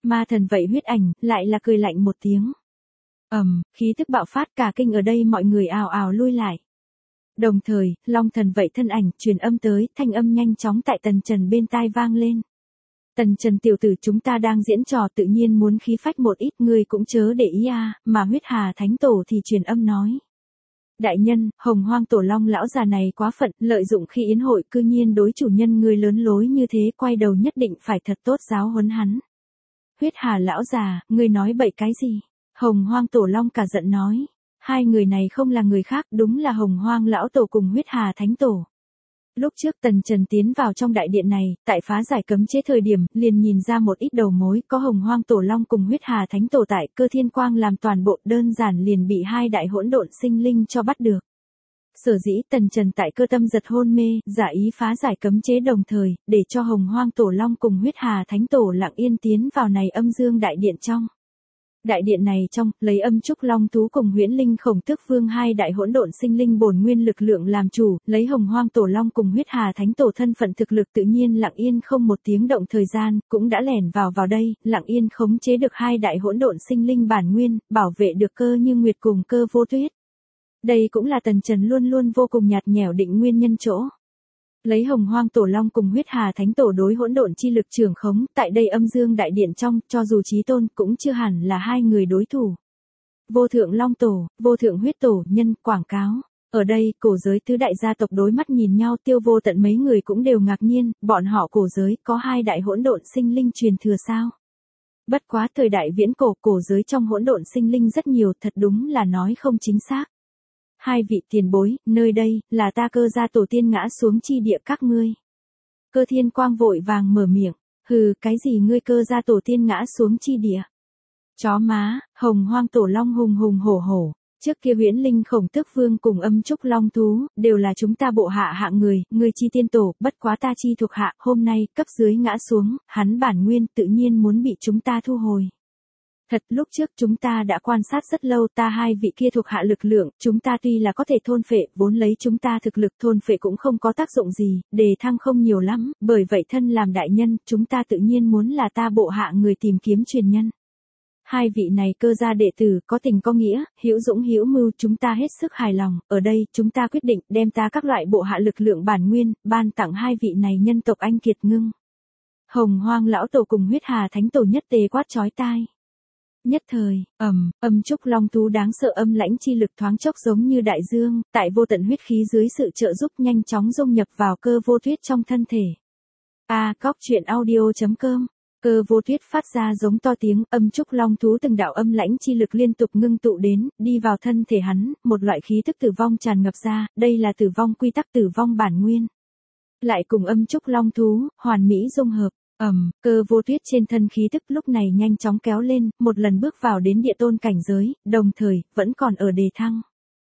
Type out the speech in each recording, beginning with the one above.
Ma thần vậy huyết ảnh, lại là cười lạnh một tiếng. Khí tức bạo phát cả kinh ở đây mọi người ào ào lui lại. Đồng thời, long thần vậy thân ảnh, truyền âm tới, thanh âm nhanh chóng tại Tần Trần bên tai vang lên. Tần Trần tiểu tử, chúng ta đang diễn trò, tự nhiên muốn khí phách một ít, ngươi cũng chớ để ý à, mà huyết hà thánh tổ thì truyền âm nói. Đại nhân, Hồng Hoang tổ long lão già này quá phận, lợi dụng khi yến hội cư nhiên đối chủ nhân ngươi lớn lối như thế, quay đầu nhất định phải thật tốt giáo huấn hắn. Huyết hà lão già, ngươi nói bậy cái gì? Hồng Hoang tổ long cả giận nói. Hai người này không là người khác, đúng là Hồng Hoang lão tổ cùng huyết hà thánh tổ. Lúc trước Tần Trần tiến vào trong đại điện này, tại phá giải cấm chế thời điểm, liền nhìn ra một ít đầu mối, có Hồng Hoang tổ long cùng huyết hà thánh tổ tại, Cơ Thiên Quang làm toàn bộ, đơn giản liền bị hai đại hỗn độn sinh linh cho bắt được. Sở dĩ Tần Trần tại cơ tâm giật hôn mê, giả ý phá giải cấm chế đồng thời, để cho Hồng Hoang tổ long cùng huyết hà thánh tổ lặng yên tiến vào này âm dương đại điện trong. Đại điện này trong, lấy âm trúc long thú cùng huyễn linh khổng tước vương hai đại hỗn độn sinh linh bổn nguyên lực lượng làm chủ, lấy Hồng Hoang tổ long cùng huyết hà thánh tổ thân phận thực lực tự nhiên lặng yên không một tiếng động thời gian, cũng đã lẻn vào đây, lặng yên khống chế được hai đại hỗn độn sinh linh bản nguyên, bảo vệ được Cơ Như Nguyệt cùng Cơ Vô Tuyết. Đây cũng là Tần Trần luôn luôn vô cùng nhạt nhẽo định nguyên nhân chỗ. Lấy Hồng Hoang tổ long cùng huyết hà thánh tổ đối hỗn độn chi lực trường khống, tại đây âm dương đại điện trong, cho dù chí tôn cũng chưa hẳn là hai người đối thủ. Vô thượng long tổ, vô thượng huyết tổ, nhân, quảng cáo. Ở đây, cổ giới tứ đại gia tộc đối mắt nhìn nhau, Tiêu Vô Tận mấy người cũng đều ngạc nhiên, bọn họ cổ giới có hai đại hỗn độn sinh linh truyền thừa sao? Bất quá thời đại viễn cổ, cổ giới trong hỗn độn sinh linh rất nhiều, thật đúng là nói không chính xác. Hai vị tiền bối, nơi đây, là ta Cơ gia tổ tiên ngã xuống chi địa các ngươi. Cơ Thiên Quang vội vàng mở miệng, hừ, cái gì ngươi Cơ gia tổ tiên ngã xuống chi địa? Chó má, Hồng Hoang tổ long hùng hùng hổ hổ, trước kia huyễn linh khổng tước vương cùng âm trúc long thú, đều là chúng ta bộ hạ hạng người, ngươi chi tiên tổ, bất quá ta chi thuộc hạ, hôm nay, cấp dưới ngã xuống, hắn bản nguyên tự nhiên muốn bị chúng ta thu hồi. Thật, lúc trước chúng ta đã quan sát rất lâu, ta hai vị kia thuộc hạ lực lượng, chúng ta tuy là có thể thôn phệ, vốn lấy chúng ta thực lực thôn phệ cũng không có tác dụng gì, đề thăng không nhiều lắm, bởi vậy thân làm đại nhân, chúng ta tự nhiên muốn là ta bộ hạ người tìm kiếm truyền nhân. Hai vị này Cơ gia đệ tử, có tình có nghĩa, hữu dũng hữu mưu, chúng ta hết sức hài lòng, ở đây, chúng ta quyết định, đem ta các loại bộ hạ lực lượng bản nguyên, ban tặng hai vị này nhân tộc anh kiệt ngưng. Hồng Hoang lão tổ cùng huyết hà thánh tổ nhất tề quát chói tai. Nhất thời, âm trúc long thú đáng sợ âm lãnh chi lực thoáng chốc giống như đại dương, tại vô tận huyết khí dưới sự trợ giúp nhanh chóng dung nhập vào Cơ Vô Tuyết trong thân thể. Cóc truyện audio.com. Cơ Vô Tuyết phát ra giống to tiếng, âm trúc long thú từng đạo âm lãnh chi lực liên tục ngưng tụ đến, đi vào thân thể hắn, một loại khí tức tử vong tràn ngập ra, đây là tử vong quy tắc tử vong bản nguyên. Lại cùng âm trúc long thú, hoàn mỹ dung hợp. Cơ Vô Tuyết trên thân khí tức lúc này nhanh chóng kéo lên, một lần bước vào đến địa tôn cảnh giới, đồng thời, vẫn còn ở đề thăng.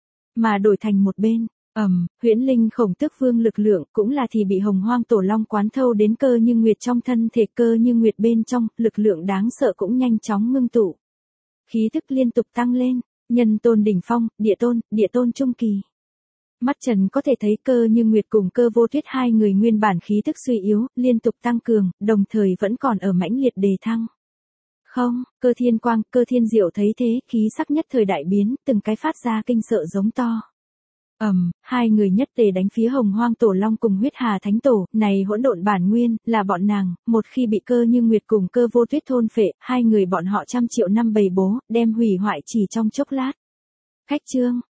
Mà đổi thành một bên, huyễn linh khổng tước vương lực lượng cũng là thì bị Hồng Hoang tổ long quán thâu đến Cơ Như Nguyệt trong thân thể, Cơ Như Nguyệt bên trong, lực lượng đáng sợ cũng nhanh chóng ngưng tụ. Khí tức liên tục tăng lên, nhân tôn đỉnh phong, địa tôn trung kỳ. Mắt Trần có thể thấy Cơ Như Nguyệt cùng Cơ Vô Tuyết hai người nguyên bản khí tức suy yếu, liên tục tăng cường, đồng thời vẫn còn ở mãnh liệt đề thăng. Không, Cơ Thiên Quang, Cơ Thiên Diệu thấy thế, khí sắc nhất thời đại biến, từng cái phát ra kinh sợ giống to. Hai người nhất tề đánh phía Hồng Hoang tổ long cùng huyết hà thánh tổ, này hỗn độn bản nguyên, là bọn nàng, một khi bị Cơ Như Nguyệt cùng Cơ Vô Tuyết thôn phệ, hai người bọn họ trăm triệu năm bầy bố, đem hủy hoại chỉ trong chốc lát. Khách chương